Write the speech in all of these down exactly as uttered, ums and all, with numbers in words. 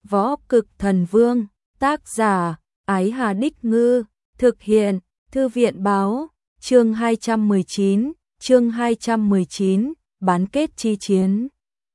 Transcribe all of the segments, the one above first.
Võ Cực Thần Vương, tác giả, Ái Hà Đích Ngư, thực hiện, Thư viện Báo, chương hai trăm mười chín, chương hai trăm mười chín, bán kết chi chiến.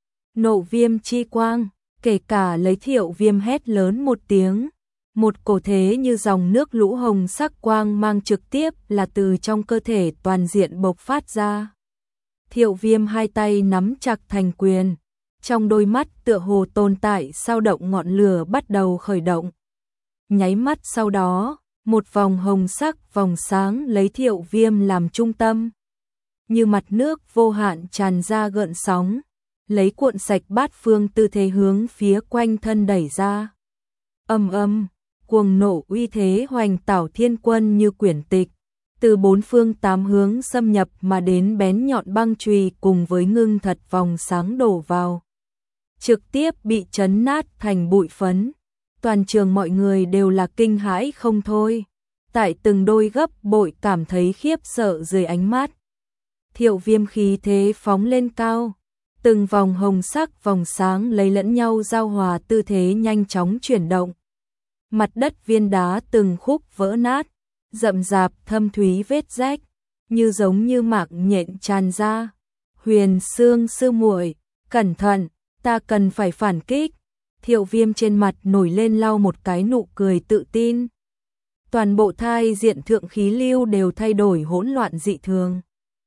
Nộ Viêm chi quang, kể cả lấy Thiệu Viêm hét lớn một tiếng, một cổ thế như dòng nước lũ hồng sắc quang mang trực tiếp là từ trong cơ thể toàn diện bộc phát ra. Thiệu Viêm hai tay nắm chặt thành quyền, trong đôi mắt tựa hồ tồn tại sao động ngọn lửa bắt đầu khởi động. Nháy mắt sau đó, một vòng hồng sắc vòng sáng lấy Thiệu Viêm làm trung tâm, như mặt nước vô hạn tràn ra gợn sóng, lấy cuộn sạch bát phương tư thế hướng phía quanh thân đẩy ra. Âm âm, cuồng nộ uy thế hoành tảo thiên quân như quyển tịch, từ bốn phương tám hướng xâm nhập mà đến bén nhọn băng chùy cùng với ngưng thật vòng sáng đổ vào, trực tiếp bị chấn nát thành bụi phấn. Toàn trường mọi người đều là kinh hãi không thôi, tại từng đôi gấp bội cảm thấy khiếp sợ dưới ánh mắt. Thiệu Viêm khí thế phóng lên cao, từng vòng hồng sắc vòng sáng lấy lẫn nhau giao hòa tư thế nhanh chóng chuyển động. Mặt đất viên đá từng khúc vỡ nát, rậm rạp thâm thúy vết rách, như giống như mạc nhện tràn ra. Huyền Xương sư muội, cẩn thận, ta cần phải phản kích. Thiệu Viêm trên mặt nổi lên lau một cái nụ cười tự tin. Toàn bộ thai diện thượng khí lưu đều thay đổi hỗn loạn dị thường.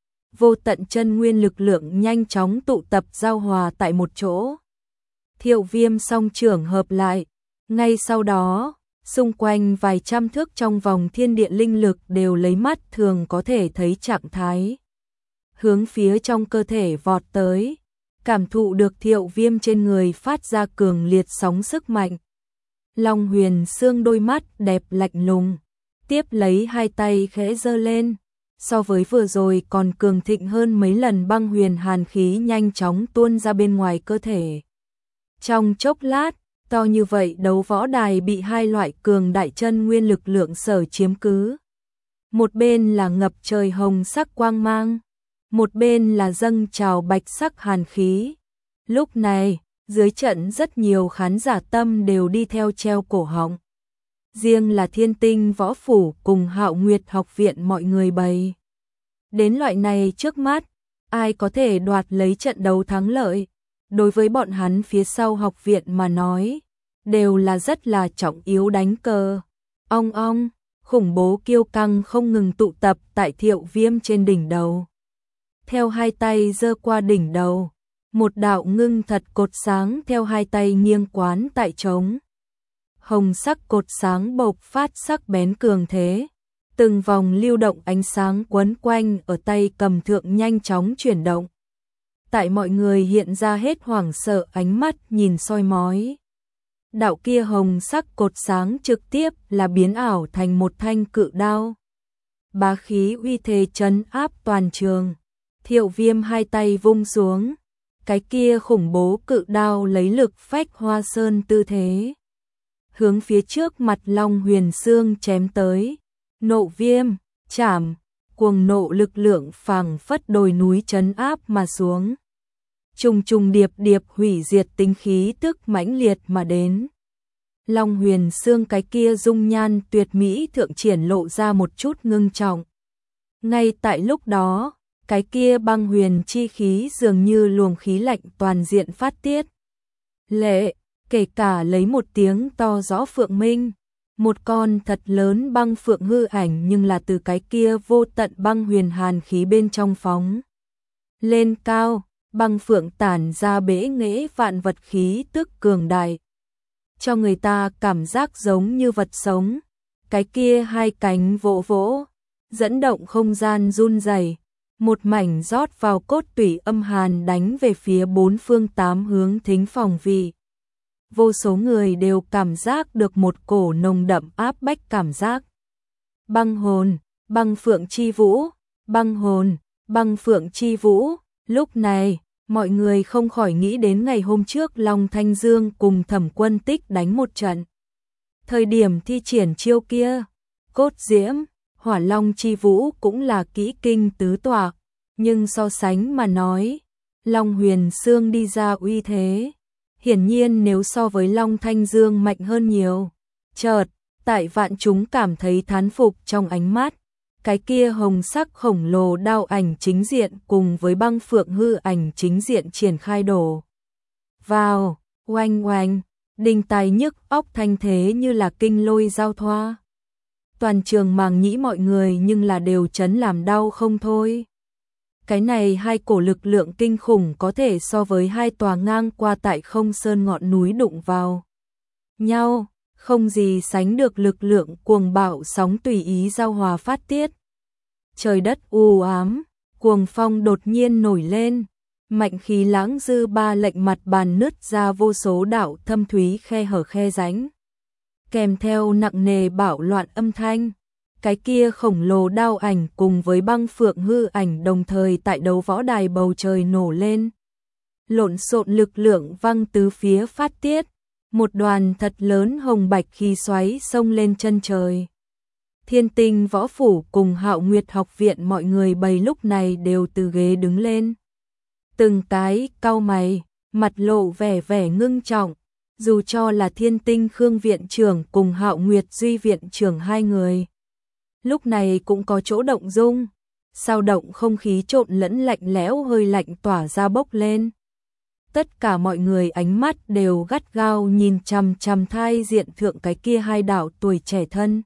Vô tận chân nguyên lực lượng nhanh chóng tụ tập giao hòa tại một chỗ. Thiệu Viêm song trưởng hợp lại, ngay sau đó, xung quanh vài trăm thước trong vòng thiên địa linh lực đều lấy mắt thường có thể thấy trạng thái, hướng phía trong cơ thể vọt tới. Cảm thụ được Thiệu Viêm trên người phát ra cường liệt sóng sức mạnh. Long Huyền Xương đôi mắt đẹp lạnh lùng, tiếp lấy hai tay khẽ giơ lên, so với vừa rồi còn cường thịnh hơn mấy lần băng huyền hàn khí nhanh chóng tuôn ra bên ngoài cơ thể. Trong chốc lát, to như vậy đấu võ đài bị hai loại cường đại chân nguyên lực lượng sở chiếm cứ. Một bên là ngập trời hồng sắc quang mang, một bên là dâng trào bạch sắc hàn khí. Lúc này, dưới trận rất nhiều khán giả tâm đều đi theo treo cổ họng. Riêng là Thiên Tinh Võ Phủ cùng Hạo Nguyệt học viện mọi người bày. Đến loại này trước mắt, ai có thể đoạt lấy trận đấu thắng lợi, đối với bọn hắn phía sau học viện mà nói, đều là rất là trọng yếu đánh cờ. Ong ong, khủng bố kiêu căng không ngừng tụ tập tại Thiệu Viêm trên đỉnh đầu. Theo hai tay giơ qua đỉnh đầu, một đạo ngưng thật cột sáng theo hai tay nghiêng quán tại trống. Hồng sắc cột sáng bộc phát sắc bén cường thế, từng vòng lưu động ánh sáng quấn quanh ở tay cầm thượng nhanh chóng chuyển động. Tại mọi người hiện ra hết hoảng sợ ánh mắt nhìn soi mói. Đạo kia hồng sắc cột sáng trực tiếp là biến ảo thành một thanh cự đao. Bá khí uy thế trấn áp toàn trường. Thiệu Viêm hai tay vung xuống, cái kia khủng bố cự đao lấy lực phách hoa sơn tư thế, hướng phía trước mặt Long Huyền Xương chém tới. Nộ Viêm, chảm, cuồng nộ lực lượng phảng phất đồi núi trấn áp mà xuống. Trùng trùng điệp điệp hủy diệt tinh khí tức mãnh liệt mà đến. Long Huyền Xương cái kia dung nhan tuyệt mỹ thượng triển lộ ra một chút ngưng trọng. Ngay tại lúc đó, cái kia băng huyền chi khí dường như luồng khí lạnh toàn diện phát tiết. Lệ, kể cả lấy một tiếng to rõ phượng minh, một con thật lớn băng phượng hư ảnh nhưng là từ cái kia vô tận băng huyền hàn khí bên trong phóng lên cao, băng phượng tản ra bẽ nghễ vạn vật khí tức cường đại, cho người ta cảm giác giống như vật sống. Cái kia hai cánh vỗ vỗ, dẫn động không gian run rẩy. Một mảnh rót vào cốt tủy âm hàn đánh về phía bốn phương tám hướng thính phòng vị. Vô số người đều cảm giác được một cổ nồng đậm áp bách cảm giác. Băng hồn, băng phượng chi vũ, băng hồn, băng phượng chi vũ. Lúc này, mọi người không khỏi nghĩ đến ngày hôm trước Long Thanh Dương cùng Thẩm Quân Tích đánh một trận. Thời điểm thi triển chiêu kia, cốt diễm, hỏa long chi vũ cũng là kỹ kinh tứ toạc, nhưng so sánh mà nói, Long Huyền Xương đi ra uy thế, hiển nhiên nếu so với Long Thanh Dương mạnh hơn nhiều. Chợt, tại vạn chúng cảm thấy thán phục trong ánh mắt, cái kia hồng sắc khổng lồ đao ảnh chính diện cùng với băng phượng hư ảnh chính diện triển khai đổ vào, oanh oanh, đinh tai nhức óc thanh thế như là kinh lôi giao thoa. Toàn trường màng nhĩ mọi người nhưng là đều chấn làm đau không thôi. Cái này hai cổ lực lượng kinh khủng có thể so với hai tòa ngang qua tại không sơn ngọn núi đụng vào nhau, không gì sánh được lực lượng cuồng bạo sóng tùy ý giao hòa phát tiết. Trời đất u ám, cuồng phong đột nhiên nổi lên, mạnh khí lãng dư ba lệnh mặt bàn nứt ra vô số đạo thâm thúy khe hở khe rãnh, kèm theo nặng nề bạo loạn âm thanh. Cái kia khổng lồ đao ảnh cùng với băng phượng hư ảnh đồng thời tại đấu võ đài bầu trời nổ lên. Lộn xộn lực lượng văng tứ phía phát tiết, một đoàn thật lớn hồng bạch khí xoáy xông lên chân trời. Thiên Tinh Võ Phủ cùng Hạo Nguyệt Học Viện mọi người bầy lúc này đều từ ghế đứng lên. Từng cái cau mày, mặt lộ vẻ vẻ ngưng trọng, dù cho là Thiên Tinh Khương Viện trưởng cùng Hạo Nguyệt Duy Viện trưởng hai người. Lúc này cũng có chỗ động dung, sao động không khí trộn lẫn lạnh lẽo hơi lạnh tỏa ra bốc lên. Tất cả mọi người ánh mắt đều gắt gao nhìn chằm chằm thai diện thượng cái kia hai đạo tuổi trẻ thân.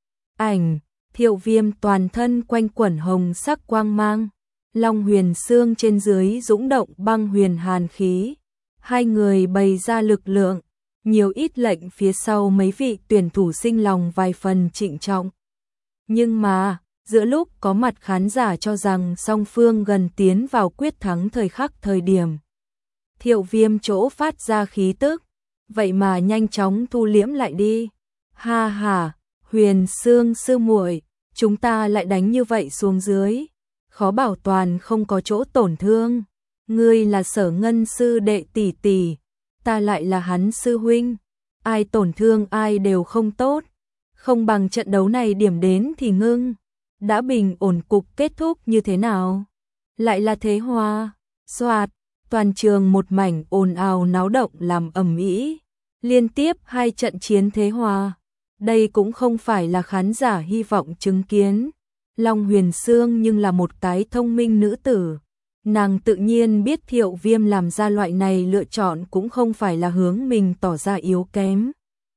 Ảnh, Thiệu Viêm toàn thân quanh quẩn hồng sắc quang mang, Long Huyền Xương trên dưới dũng động băng huyền hàn khí. Hai người bày ra lực lượng, nhiều ít lệnh phía sau mấy vị tuyển thủ sinh lòng vài phần trịnh trọng. Nhưng mà, giữa lúc có mặt khán giả cho rằng song phương gần tiến vào quyết thắng thời khắc thời điểm, Thiệu Viêm chỗ phát ra khí tức, vậy mà nhanh chóng thu liễm lại đi. Ha ha, Huyền Xương sư muội, chúng ta lại đánh như vậy xuống dưới, khó bảo toàn không có chỗ tổn thương. Ngươi là Sở Ngân sư đệ tỷ tỷ, ta lại là hắn sư huynh, ai tổn thương ai đều không tốt. Không bằng trận đấu này điểm đến thì ngưng, đã bình ổn cục kết thúc như thế nào? Lại là thế hòa, soạt, toàn trường một mảnh ồn ào náo động làm ầm ĩ, liên tiếp hai trận chiến thế hòa. Đây cũng không phải là khán giả hy vọng chứng kiến. Long Huyền Xương nhưng là một cái thông minh nữ tử, nàng tự nhiên biết Thiệu Viêm làm ra loại này lựa chọn cũng không phải là hướng mình tỏ ra yếu kém.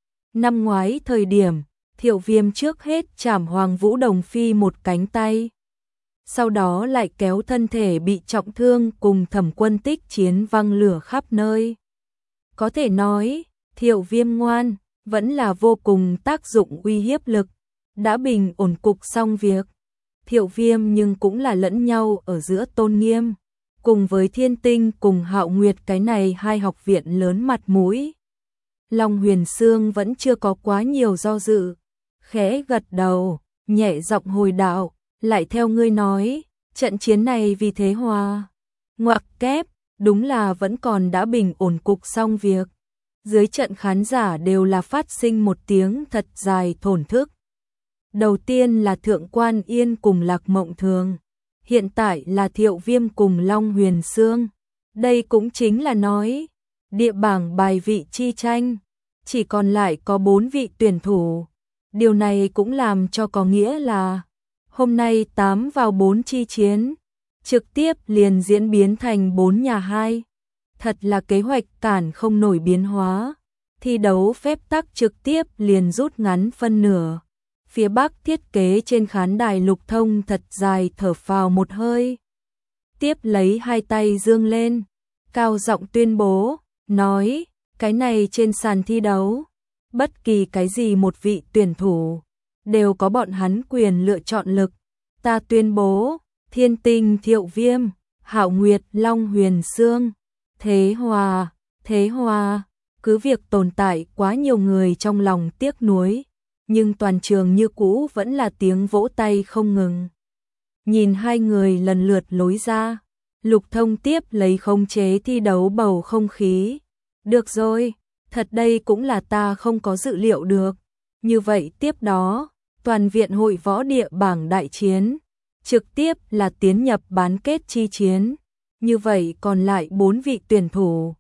Năm ngoái thời điểm, Thiệu Viêm trước hết chảm Hoàng Vũ Đồng Phi một cánh tay, sau đó lại kéo thân thể bị trọng thương cùng Thẩm Quân Tích chiến văng lửa khắp nơi. Có thể nói, Thiệu Viêm ngoan, vẫn là vô cùng tác dụng uy hiếp lực, đã bình ổn cục xong việc. Thiệu Viêm nhưng cũng là lẫn nhau ở giữa tôn nghiêm, cùng với Thiên Tinh cùng Hạo Nguyệt cái này hai học viện lớn mặt mũi. Long Huyền Xương vẫn chưa có quá nhiều do dự, khẽ gật đầu, nhẹ giọng hồi đạo, lại theo ngươi nói, trận chiến này vì thế hòa. Ngoặc kép, đúng là vẫn còn đã bình ổn cục xong việc. Dưới trận khán giả đều là phát sinh một tiếng thật dài thổn thức. Đầu tiên là Thượng Quan Yên cùng Lạc Mộng Thường, hiện tại là Thiệu Viêm cùng Long Huyền Xương. Đây cũng chính là nói, địa bảng bài vị chi tranh, chỉ còn lại có bốn vị tuyển thủ. Điều này cũng làm cho có nghĩa là, hôm nay tám vào bốn chi chiến, trực tiếp liền diễn biến thành bốn nhà hai. Thật là kế hoạch cản không nổi biến hóa, thi đấu phép tắc trực tiếp liền rút ngắn phân nửa. Phía Bắc thiết kế trên khán đài Lục Thông thật dài thở phào một hơi. Tiếp lấy hai tay dương lên, cao giọng tuyên bố, nói, cái này trên sàn thi đấu, bất kỳ cái gì một vị tuyển thủ, đều có bọn hắn quyền lựa chọn lực. Ta tuyên bố, Thiên Tinh Thiệu Viêm, Hạo Nguyệt Long Huyền Xương, thế hòa, thế hòa. Cứ việc tồn tại quá nhiều người trong lòng tiếc nuối, nhưng toàn trường như cũ vẫn là tiếng vỗ tay không ngừng. Nhìn hai người lần lượt lối ra, Lục Thông tiếp lấy khống chế thi đấu bầu không khí. Được rồi, thật đây cũng là ta không có dự liệu được. Như vậy tiếp đó, toàn viện hội võ địa bảng đại chiến, trực tiếp là tiến nhập bán kết chi chiến. Như vậy còn lại bốn vị tuyển thủ.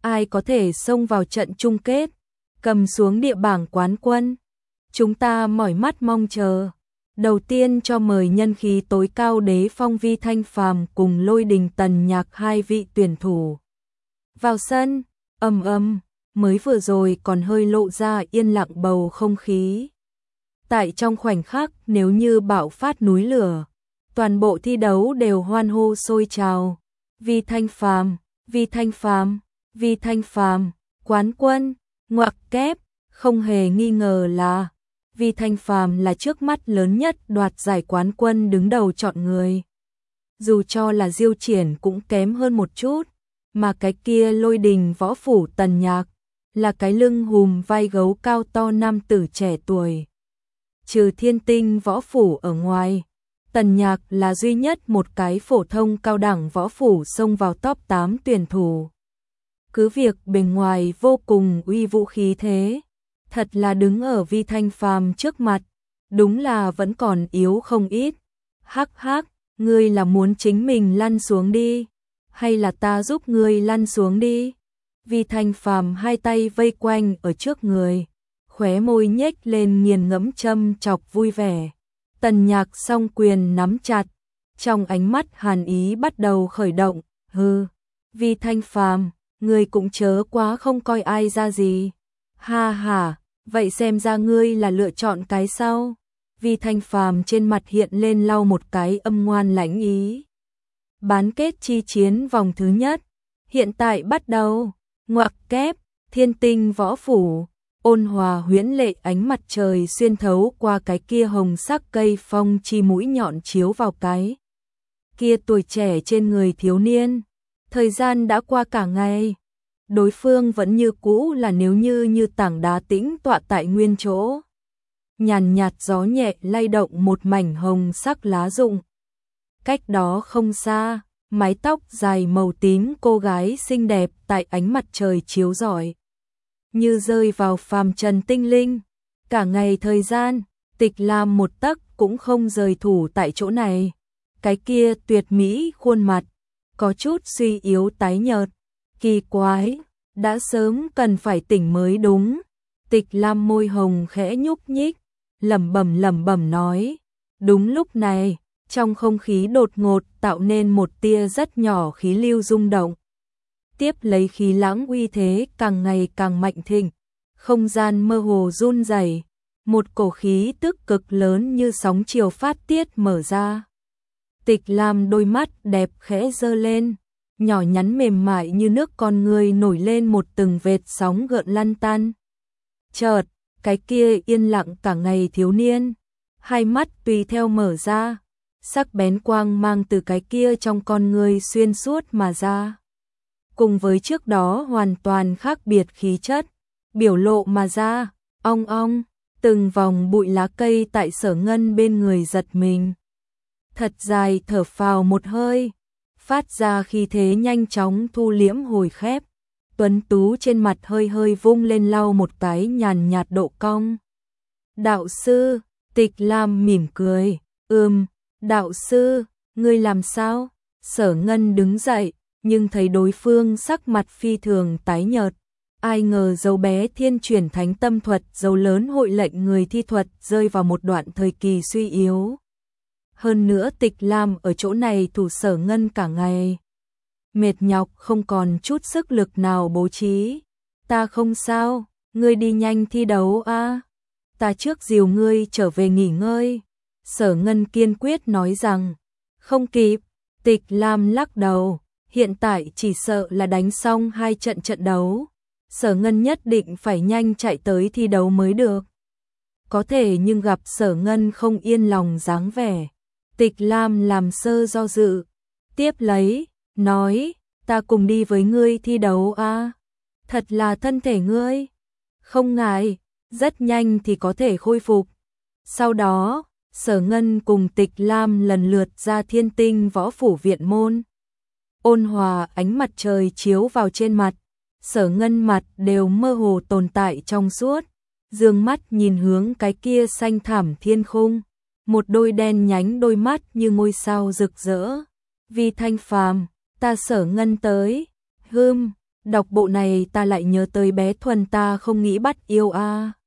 ai có thể xông vào trận chung kết, cầm xuống địa bảng quán quân. Chúng ta mỏi mắt mong chờ. Đầu tiên cho mời nhân khí tối cao Đế Phong Vi Thanh Phàm cùng Lôi Đình Tần Nhạc hai vị tuyển thủ. Vào sân, ầm ầm, mới vừa rồi còn hơi lộ ra yên lặng bầu không khí. Tại trong khoảnh khắc nếu như bạo phát núi lửa, toàn bộ thi đấu đều hoan hô sôi trào. Vi Thanh Phàm, Vi Thanh Phàm, Vi Thanh Phàm, quán quân, ngoặc kép, không hề nghi ngờ là Vi Thanh Phàm là trước mắt lớn nhất đoạt giải quán quân đứng đầu chọn người. Dù cho là Diêu Triển cũng kém hơn một chút, mà cái kia Lôi Đình Võ Phủ Tần Nhạc là cái lưng hùm vai gấu cao to nam tử trẻ tuổi. Trừ Thiên Tinh Võ Phủ ở ngoài, Tần Nhạc là duy nhất một cái phổ thông cao đẳng võ phủ xông vào top tám tuyển thủ. Cứ việc bề ngoài vô cùng uy vũ khí thế, thật là đứng ở Vi Thanh Phàm trước mặt, đúng là vẫn còn yếu không ít. Hắc hắc, ngươi là muốn chính mình lăn xuống đi, hay là ta giúp ngươi lăn xuống đi? Vi Thanh Phàm hai tay vây quanh ở trước người, khóe môi nhếch lên nghiền ngẫm châm chọc vui vẻ. Tần Nhạc song quyền nắm chặt, trong ánh mắt hàn ý bắt đầu khởi động. Hừ, Vi Thanh Phàm, ngươi cũng chớ quá không coi ai ra gì. Ha ha, vậy xem ra ngươi là lựa chọn cái sau. Vi Thanh Phàm trên mặt hiện lên lau một cái âm ngoan lãnh ý. Bán kết chi chiến vòng thứ nhất, hiện tại bắt đầu. Ngoặc kép, Thiên Tinh Võ Phủ, ôn hòa huyễn lệ ánh mặt trời xuyên thấu qua cái kia hồng sắc cây phong chi mũi nhọn chiếu vào cái kia tuổi trẻ trên người thiếu niên. Thời gian đã qua cả ngày, đối phương vẫn như cũ là nếu như như tảng đá tĩnh tọa tại nguyên chỗ. Nhàn nhạt gió nhẹ lay động một mảnh hồng sắc lá rụng. Cách đó không xa, mái tóc dài màu tím cô gái xinh đẹp tại ánh mặt trời chiếu rọi, như rơi vào phàm trần tinh linh. Cả ngày thời gian, Tịch Lam một tấc cũng không rời thủ tại chỗ này. Cái kia tuyệt mỹ khuôn mặt, có chút suy yếu tái nhợt. Kỳ quái, đã sớm cần phải tỉnh mới đúng. Tịch Lam môi hồng khẽ nhúc nhích, lẩm bẩm lẩm bẩm nói. Đúng lúc này, trong không khí đột ngột tạo nên một tia rất nhỏ khí lưu rung động. Tiếp lấy khí lãng uy thế càng ngày càng mạnh thịnh, không gian mơ hồ run rẩy, một cổ khí tức cực lớn như sóng chiều phát tiết mở ra. Tịch Lam đôi mắt đẹp khẽ giơ lên, nhỏ nhắn mềm mại như nước con người nổi lên một từng vệt sóng gợn lăn tăn. Chợt, cái kia yên lặng cả ngày thiếu niên, hai mắt tùy theo mở ra, sắc bén quang mang từ cái kia trong con người xuyên suốt mà ra. Cùng với trước đó hoàn toàn khác biệt khí chất, biểu lộ mà ra, ong ong, từng vòng bụi lá cây tại Sở Ngân bên người giật mình. Thật dài thở phào một hơi, phát ra khí thế nhanh chóng thu liễm hồi khép. Tuấn tú trên mặt hơi hơi vung lên lau một cái nhàn nhạt độ cong. Đạo sư, Tịch Lam mỉm cười, ừm, đạo sư, ngươi làm sao? Sở Ngân đứng dậy, nhưng thấy đối phương sắc mặt phi thường tái nhợt. Ai ngờ dấu bé thiên chuyển thánh tâm thuật dấu lớn hội lệnh người thi thuật rơi vào một đoạn thời kỳ suy yếu. Hơn nữa Tịch Lam ở chỗ này thủ Sở Ngân cả ngày, mệt nhọc không còn chút sức lực nào bố trí. Ta không sao, ngươi đi nhanh thi đấu a, ta trước dìu ngươi trở về nghỉ ngơi. Sở Ngân kiên quyết nói rằng. Không kịp. Tịch Lam lắc đầu, hiện tại chỉ sợ là đánh xong hai trận trận đấu, Sở Ngân nhất định phải nhanh chạy tới thi đấu mới được. Có thể nhưng gặp Sở Ngân không yên lòng dáng vẻ, Tịch Lam làm sơ do dự, tiếp lấy, nói, ta cùng đi với ngươi thi đấu a. Thật là thân thể ngươi không ngại, rất nhanh thì có thể khôi phục. Sau đó, Sở Ngân cùng Tịch Lam lần lượt ra Thiên Tinh Võ Phủ viện môn. Ôn hòa ánh mặt trời chiếu vào trên mặt, Sở Ngân mặt đều mơ hồ tồn tại trong suốt, dương mắt nhìn hướng cái kia xanh thẳm thiên khung, một đôi đen nhánh đôi mắt như ngôi sao rực rỡ. Vi Thanh Phàm, ta Sở Ngân tới. Hừm, Đọc bộ này ta lại nhớ tới bé Thuần ta không nghĩ bắt yêu a.